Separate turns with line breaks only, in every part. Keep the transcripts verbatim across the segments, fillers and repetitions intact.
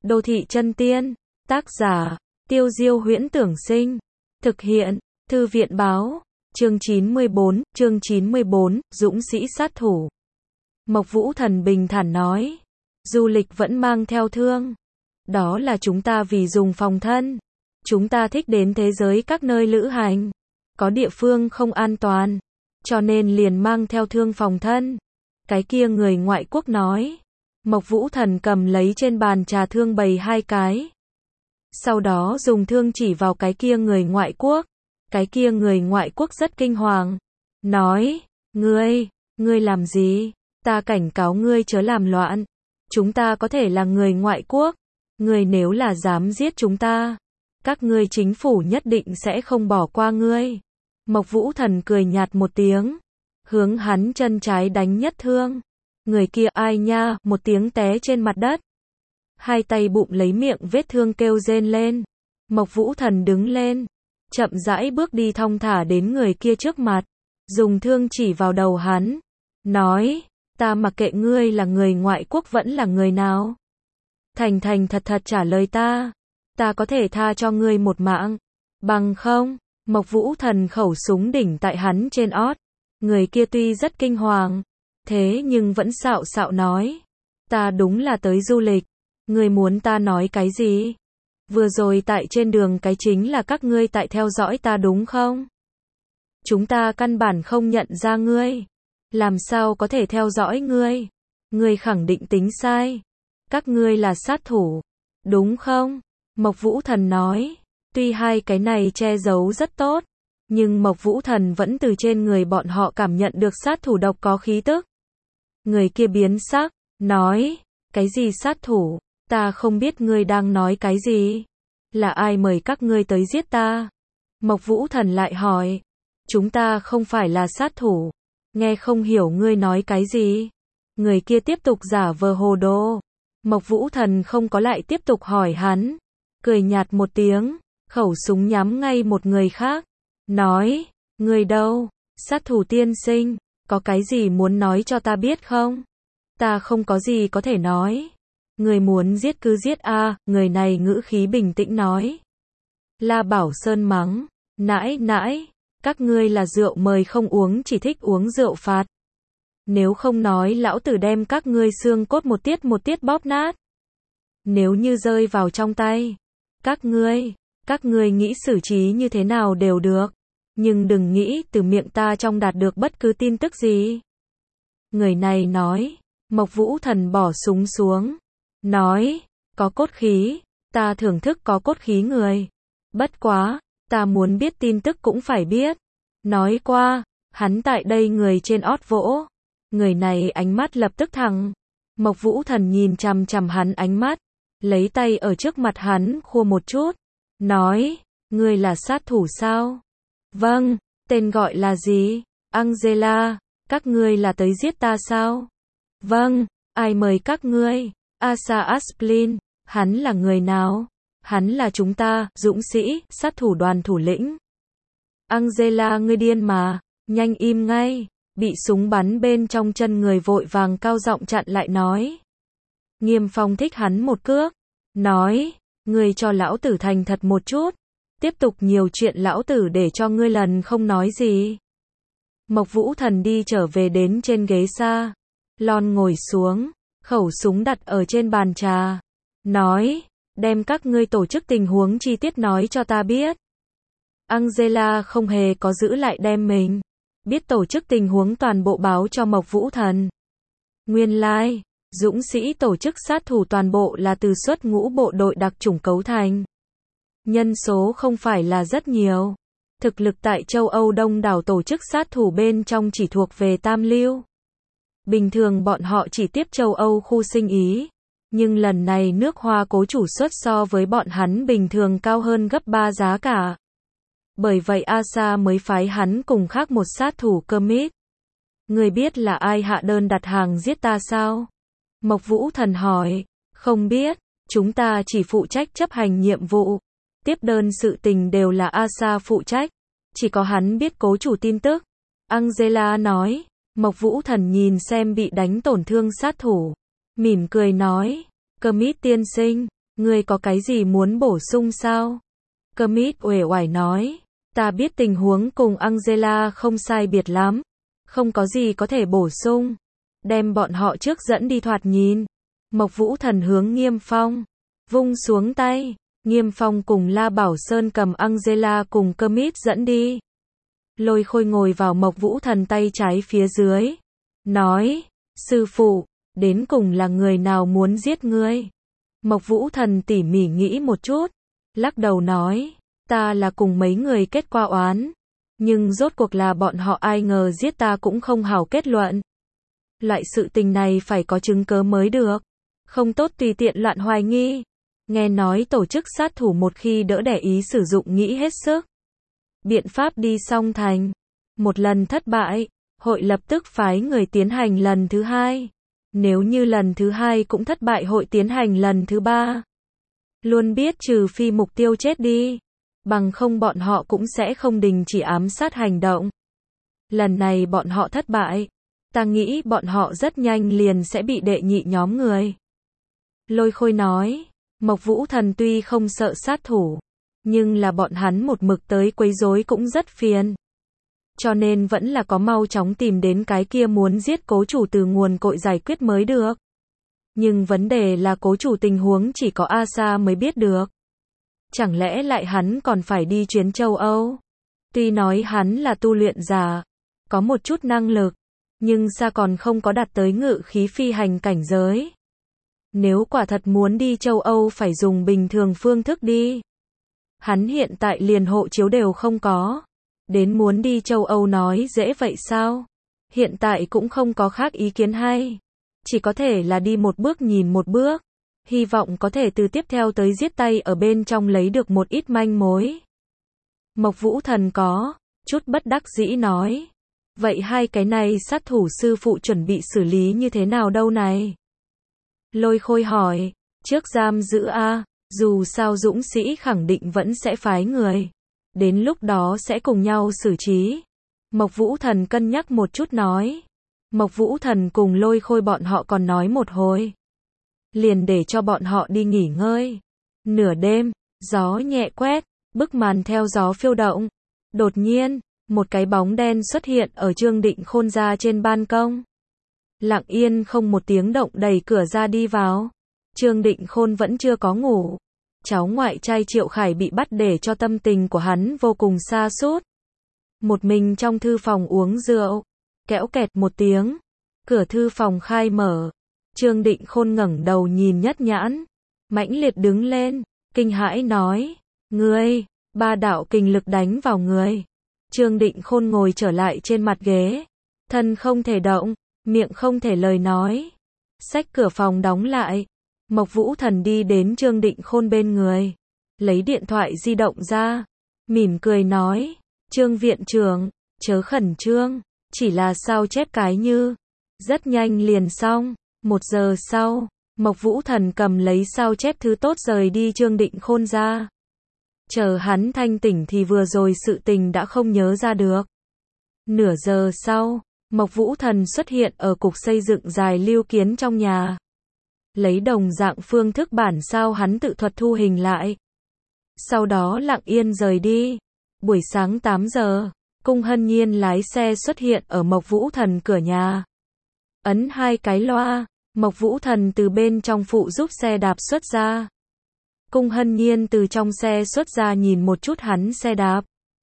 Đô thị chân tiên. Tác giả, Tiêu Diêu Huyễn Tưởng Sinh. Thực hiện, Thư viện Báo. Chương chín mươi bốn, chương chín mươi bốn, Dũng sĩ sát thủ. Mộc Vũ Thần bình thản nói. Du lịch vẫn mang theo thương. Đó là chúng ta vì dùng phòng thân. Chúng ta thích đến thế giới các nơi lữ hành. Có địa phương không an toàn. Cho nên liền mang theo thương phòng thân. Cái kia người ngoại quốc nói. Mộc Vũ Thần cầm lấy trên bàn trà thương bày hai cái. Sau đó dùng thương chỉ vào cái kia người ngoại quốc. Cái kia người ngoại quốc rất kinh hoàng. Nói, ngươi, ngươi làm gì? Ta cảnh cáo ngươi chớ làm loạn. Chúng ta có thể là người ngoại quốc. Ngươi nếu là dám giết chúng ta, các ngươi chính phủ nhất định sẽ không bỏ qua ngươi. Mộc Vũ Thần cười nhạt một tiếng. Hướng hắn chân trái đánh nhất thương. Người kia ai nha, một tiếng té trên mặt đất. Hai tay bụng lấy miệng vết thương kêu rên lên. Mộc Vũ Thần đứng lên. Chậm rãi bước đi thong thả đến người kia trước mặt. Dùng thương chỉ vào đầu hắn. Nói, ta mặc kệ ngươi là người ngoại quốc vẫn là người nào. Thành thành thật thật trả lời ta. Ta có thể tha cho ngươi một mạng. Bằng không, Mộc Vũ Thần khẩu súng đỉnh tại hắn trên ót. Người kia tuy rất kinh hoàng. Thế nhưng vẫn xạo xạo nói. Ta đúng là tới du lịch. Ngươi muốn ta nói cái gì? Vừa rồi tại trên đường cái chính là các ngươi tại theo dõi ta đúng không? Chúng ta căn bản không nhận ra ngươi. Làm sao có thể theo dõi ngươi? Ngươi khẳng định tính sai. Các ngươi là sát thủ. Đúng không? Mộc Vũ Thần nói. Tuy hai cái này che giấu rất tốt. Nhưng Mộc Vũ Thần vẫn từ trên người bọn họ cảm nhận được sát thủ độc có khí tức. Người kia biến sắc. Nói. Cái gì sát thủ? Ta không biết ngươi đang nói cái gì. Là ai mời các ngươi tới giết ta? Mộc Vũ Thần lại hỏi. Chúng ta không phải là sát thủ. Nghe không hiểu ngươi nói cái gì. Người kia tiếp tục giả vờ hồ đồ. Mộc Vũ Thần không có lại tiếp tục hỏi hắn. Cười nhạt một tiếng. Khẩu súng nhắm ngay một người khác. Nói. Người đâu? Sát thủ tiên sinh. Có cái gì muốn nói cho ta biết không? Ta không có gì có thể nói. Người muốn giết cứ giết a, à, người này ngữ khí bình tĩnh nói. La Bảo Sơn mắng. Nãi nãi. Các ngươi là rượu mời không uống chỉ thích uống rượu phạt. Nếu không nói lão tử đem các ngươi xương cốt một tiết một tiết bóp nát. Nếu như rơi vào trong tay. Các ngươi, các ngươi nghĩ xử trí như thế nào đều được. Nhưng đừng nghĩ từ miệng ta trong đạt được bất cứ tin tức gì. Người này nói. Mộc Vũ Thần bỏ súng xuống. Nói. Có cốt khí. Ta thưởng thức có cốt khí người. Bất quá. Ta muốn biết tin tức cũng phải biết. Nói qua. Hắn tại đây người trên ót vỗ. Người này ánh mắt lập tức thẳng. Mộc Vũ Thần nhìn chằm chằm hắn ánh mắt. Lấy tay ở trước mặt hắn khua một chút. Nói. Ngươi là sát thủ sao? Vâng. Tên gọi là gì? Angela. Các ngươi là tới giết ta sao? Vâng. Ai mời các ngươi? Asa Asplin. Hắn là người nào? Hắn là chúng ta, dũng sĩ, sát thủ đoàn thủ lĩnh. Angela ngươi điên mà. Nhanh im ngay. Bị súng bắn bên trong chân người vội vàng cao giọng chặn lại nói. Nghiêm Phong thích hắn một cước. Nói. Ngươi cho lão tử thành thật một chút. Tiếp tục nhiều chuyện lão tử để cho ngươi lần không nói gì. Mộc Vũ Thần đi trở về đến trên ghế xa. Lon ngồi xuống. Khẩu súng đặt ở trên bàn trà. Nói. Đem các ngươi tổ chức tình huống chi tiết nói cho ta biết. Angela không hề có giữ lại đem mình. Biết tổ chức tình huống toàn bộ báo cho Mộc Vũ Thần. Nguyên lai. Like, dũng sĩ tổ chức sát thủ toàn bộ là từ xuất ngũ bộ đội đặc chủng cấu thành. Nhân số không phải là rất nhiều. Thực lực tại châu Âu đông đảo tổ chức sát thủ bên trong chỉ thuộc về tam lưu. Bình thường bọn họ chỉ tiếp châu Âu khu sinh ý. Nhưng lần này nước Hoa cố chủ suất so với bọn hắn bình thường cao hơn gấp ba giá cả. Bởi vậy Asa mới phái hắn cùng khác một sát thủ Kermit. Người biết là ai hạ đơn đặt hàng giết ta sao? Mộc Vũ Thần hỏi. Không biết, chúng ta chỉ phụ trách chấp hành nhiệm vụ. Tiếp đơn sự tình đều là Asa phụ trách. Chỉ có hắn biết cố chủ tin tức. Angela nói. Mộc Vũ Thần nhìn xem bị đánh tổn thương sát thủ. Mỉm cười nói. Kermit tiên sinh. Ngươi có cái gì muốn bổ sung sao? Kermit uể oải nói. Ta biết tình huống cùng Angela không sai biệt lắm. Không có gì có thể bổ sung. Đem bọn họ trước dẫn đi thoạt nhìn. Mộc Vũ Thần hướng Nghiêm Phong. Vung xuống tay. Nghiêm Phong cùng La Bảo Sơn cầm Angela cùng Kermit dẫn đi. Lôi Khôi ngồi vào Mộc Vũ Thần tay trái phía dưới. Nói. Sư phụ, đến cùng là người nào muốn giết ngươi? Mộc Vũ Thần tỉ mỉ nghĩ một chút. Lắc đầu nói. Ta là cùng mấy người kết qua oán. Nhưng rốt cuộc là bọn họ ai ngờ giết ta cũng không hảo kết luận. Loại sự tình này phải có chứng cớ mới được. Không tốt tùy tiện loạn hoài nghi. Nghe nói tổ chức sát thủ một khi đỡ đẻ ý sử dụng nghĩ hết sức. Biện pháp đi xong thành. Một lần thất bại, hội lập tức phái người tiến hành lần thứ hai. Nếu như lần thứ hai cũng thất bại hội tiến hành lần thứ ba. Luôn biết trừ phi mục tiêu chết đi. Bằng không bọn họ cũng sẽ không đình chỉ ám sát hành động. Lần này bọn họ thất bại. Ta nghĩ bọn họ rất nhanh liền sẽ bị đệ nhị nhóm người. Lôi Khôi nói. Mộc Vũ Thần tuy không sợ sát thủ. Nhưng là bọn hắn một mực tới quấy rối cũng rất phiền. Cho nên vẫn là có mau chóng tìm đến cái kia muốn giết cố chủ từ nguồn cội giải quyết mới được. Nhưng vấn đề là cố chủ tình huống chỉ có Asa mới biết được. Chẳng lẽ lại hắn còn phải đi chuyến châu Âu? Tuy nói hắn là tu luyện giả, có một chút năng lực, nhưng xa còn không có đạt tới ngự khí phi hành cảnh giới. Nếu quả thật muốn đi châu Âu phải dùng bình thường phương thức đi. Hắn hiện tại liền hộ chiếu đều không có. Đến muốn đi châu Âu nói dễ vậy sao? Hiện tại cũng không có khác ý kiến hay. Chỉ có thể là đi một bước nhìn một bước. Hy vọng có thể từ tiếp theo tới giết tay ở bên trong lấy được một ít manh mối. Mộc Vũ Thần có chút bất đắc dĩ nói. Vậy hai cái này sát thủ sư phụ chuẩn bị xử lý như thế nào đâu này? Lôi Khôi hỏi. Trước giam giữ a, dù sao dũng sĩ khẳng định vẫn sẽ phái người. Đến lúc đó sẽ cùng nhau xử trí. Mộc Vũ Thần cân nhắc một chút nói. Mộc Vũ Thần cùng Lôi Khôi bọn họ còn nói một hồi. Liền để cho bọn họ đi nghỉ ngơi. Nửa đêm, gió nhẹ quét, bức màn theo gió phiêu động. Đột nhiên, một cái bóng đen xuất hiện ở Trương Định Khôn ra trên ban công. Lặng yên không một tiếng động đẩy cửa ra đi vào. Trương Định Khôn vẫn chưa có ngủ. Cháu ngoại trai Triệu Khải bị bắt để cho tâm tình của hắn vô cùng sa sút. Một mình trong thư phòng uống rượu. Kéo kẹt một tiếng. Cửa thư phòng khai mở. Trương Định Khôn ngẩng đầu nhìn Nhất Nhãn. Mãnh liệt đứng lên. Kinh hãi nói. Ngươi, ba đạo kình lực đánh vào người. Trương Định Khôn ngồi trở lại trên mặt ghế. Thân không thể động. Miệng không thể lời nói. Xách cửa phòng đóng lại. Mộc Vũ Thần đi đến Trương Định Khôn bên người. Lấy điện thoại di động ra. Mỉm cười nói. Trương viện trưởng, chớ khẩn trương. Chỉ là sao chép cái như. Rất nhanh liền xong. Một giờ sau, Mộc Vũ Thần cầm lấy sao chép thứ tốt rời đi Trương Định Khôn ra. Chờ hắn thanh tỉnh thì vừa rồi sự tình đã không nhớ ra được. Nửa giờ sau, Mộc Vũ Thần xuất hiện ở cục xây dựng dài Lưu Kiến trong nhà. Lấy đồng dạng phương thức bản sao hắn tự thuật thu hình lại. Sau đó lặng yên rời đi. Buổi sáng tám giờ, Cung Hân Nhiên lái xe xuất hiện ở Mộc Vũ Thần cửa nhà. Ấn hai cái loa, Mộc Vũ Thần từ bên trong phụ giúp xe đạp xuất ra. Cung Hân Nhiên từ trong xe xuất ra nhìn một chút hắn xe đạp.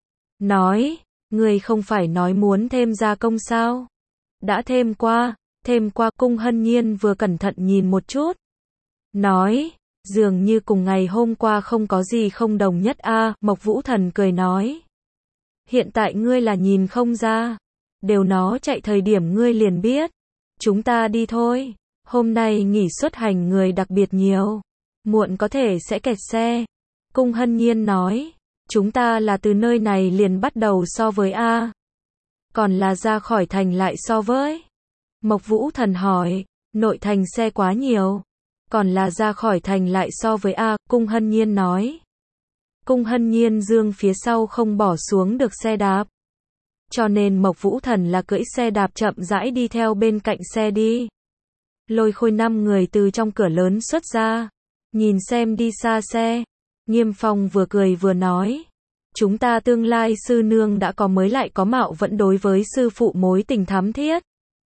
Nói, người không phải nói muốn thêm gia công sao? Đã thêm qua, thêm qua. Cung Hân Nhiên vừa cẩn thận nhìn một chút. Nói, dường như cùng ngày hôm qua không có gì không đồng nhất a. À, Mộc Vũ Thần cười nói. Hiện tại ngươi là nhìn không ra. Đều nó chạy thời điểm ngươi liền biết. Chúng ta đi thôi. Hôm nay nghỉ xuất hành người đặc biệt nhiều. Muộn có thể sẽ kẹt xe. Cung Hân Nhiên nói. Chúng ta là từ nơi này liền bắt đầu so với A. Còn là ra khỏi thành lại so với. Mộc Vũ Thần hỏi. Nội thành xe quá nhiều. Còn là ra khỏi thành lại so với A. Cung Hân Nhiên nói. Cung Hân Nhiên dương phía sau không bỏ xuống được xe đạp. Cho nên Mộc Vũ Thần là cưỡi xe đạp chậm rãi đi theo bên cạnh xe đi. Lôi Khôi năm người từ trong cửa lớn xuất ra. Nhìn xem đi xa xe, Nghiêm Phong vừa cười vừa nói. Chúng ta tương lai sư nương đã có mới lại có mạo vẫn đối với sư phụ mối tình thắm thiết.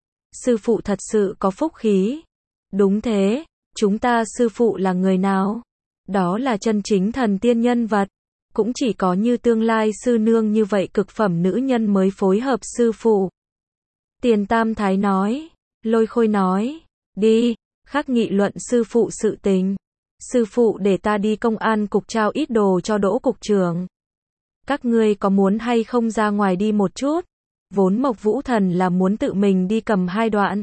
Sư phụ thật sự có phúc khí. Đúng thế, chúng ta sư phụ là người nào? Đó là chân chính thần tiên nhân vật. Cũng chỉ có như tương lai sư nương như vậy cực phẩm nữ nhân mới phối hợp sư phụ. Tiền Tam Thái nói. Lôi Khôi nói. Đi, khắc nghị luận sư phụ sự tình. Sư phụ để ta đi công an cục trao ít đồ cho Đỗ cục trưởng. Các ngươi có muốn hay không ra ngoài đi một chút? Vốn Mộc Vũ Thần là muốn tự mình đi cầm hai đoạn.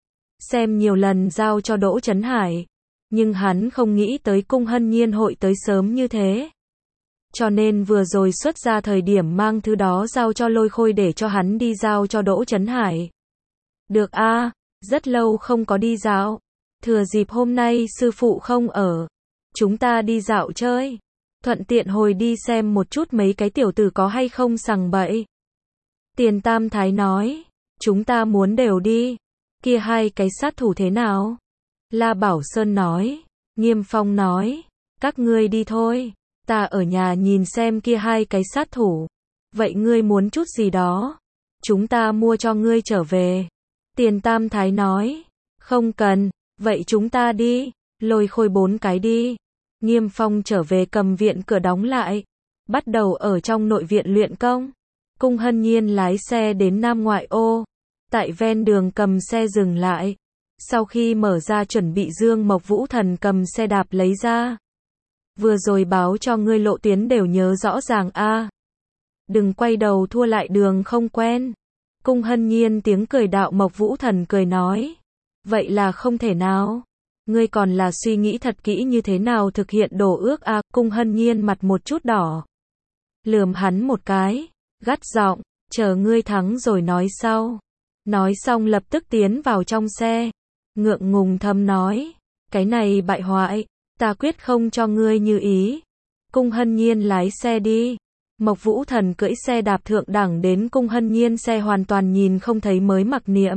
Xem nhiều lần giao cho Đỗ Chấn Hải. Nhưng hắn không nghĩ tới Cung Hân Nhiên hội tới sớm như thế. Cho nên vừa rồi xuất ra thời điểm mang thứ đó giao cho Lôi Khôi để cho hắn đi giao cho Đỗ Chấn Hải. Được a, rất lâu không có đi dạo. Thừa dịp hôm nay sư phụ không ở. Chúng ta đi dạo chơi. Thuận tiện hồi đi xem một chút mấy cái tiểu tử có hay không sằng bậy. Tiền Tam Thái nói. Chúng ta muốn đều đi. Kia hai cái sát thủ thế nào? La Bảo Sơn nói. Nghiêm Phong nói. Các ngươi đi thôi. Ta ở nhà nhìn xem kia hai cái sát thủ. Vậy ngươi muốn chút gì đó? Chúng ta mua cho ngươi trở về. Tiền Tam Thái nói. Không cần. Vậy chúng ta đi. Lôi Khôi bốn cái đi. Nghiêm Phong trở về cầm viện cửa đóng lại. Bắt đầu ở trong nội viện luyện công. Cung Hân Nhiên lái xe đến Nam Ngoại ô. Tại ven đường cầm xe dừng lại. Sau khi mở ra chuẩn bị Dương Mộc Vũ Thần cầm xe đạp lấy ra. Vừa rồi báo cho ngươi lộ tuyến đều nhớ rõ ràng a. À. Đừng quay đầu thua lại đường không quen. Cung Hân Nhiên tiếng cười đạo Mộc Vũ Thần cười nói. Vậy là không thể nào. Ngươi còn là suy nghĩ thật kỹ như thế nào thực hiện đồ ước a. À. Cung Hân Nhiên mặt một chút đỏ. Lườm hắn một cái. Gắt giọng. Chờ ngươi thắng rồi nói sau. Nói xong lập tức tiến vào trong xe. Ngượng ngùng thầm nói. Cái này bại hoại. Ta quyết không cho ngươi như ý. Cung Hân Nhiên lái xe đi. Mộc Vũ Thần cưỡi xe đạp thượng đẳng đến Cung Hân Nhiên xe hoàn toàn nhìn không thấy mới mặc niệm.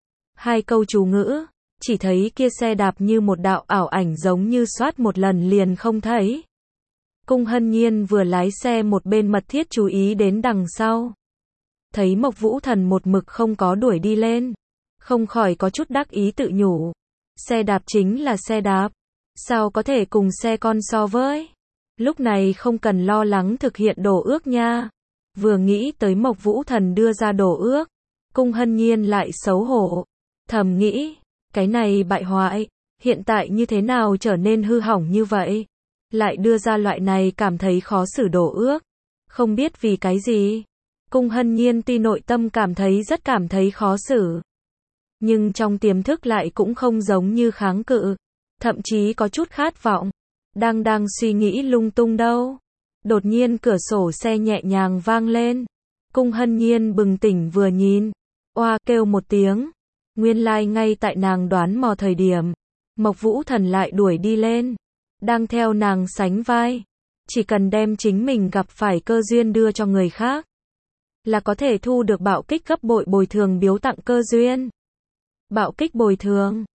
Hai câu chú ngữ. Chỉ thấy kia xe đạp như một đạo ảo ảnh giống như soát một lần liền không thấy. Cung Hân Nhiên vừa lái xe một bên mật thiết chú ý đến đằng sau. Thấy Mộc Vũ Thần một mực không có đuổi đi lên. Không khỏi có chút đắc ý tự nhủ. Xe đạp chính là xe đạp. Sao có thể cùng xe con so với? Lúc này không cần lo lắng thực hiện đồ ước nha. Vừa nghĩ tới Mộc Vũ Thần đưa ra đồ ước. Cung Hân Nhiên lại xấu hổ. Thầm nghĩ. Cái này bại hoại. Hiện tại như thế nào trở nên hư hỏng như vậy? Lại đưa ra loại này cảm thấy khó xử đồ ước. Không biết vì cái gì. Cung Hân Nhiên tuy nội tâm cảm thấy rất cảm thấy khó xử. Nhưng trong tiềm thức lại cũng không giống như kháng cự. Thậm chí có chút khát vọng. Đang đang suy nghĩ lung tung đâu. Đột nhiên cửa sổ xe nhẹ nhàng vang lên. Cung Hân Nhiên bừng tỉnh vừa nhìn. Oa kêu một tiếng. Nguyên lai like ngay tại nàng đoán mò thời điểm. Mộc Vũ Thần lại đuổi đi lên. Đang theo nàng sánh vai. Chỉ cần đem chính mình gặp phải cơ duyên đưa cho người khác. Là có thể thu được bạo kích gấp bội bồi thường biếu tặng cơ duyên. Bạo kích bồi thường.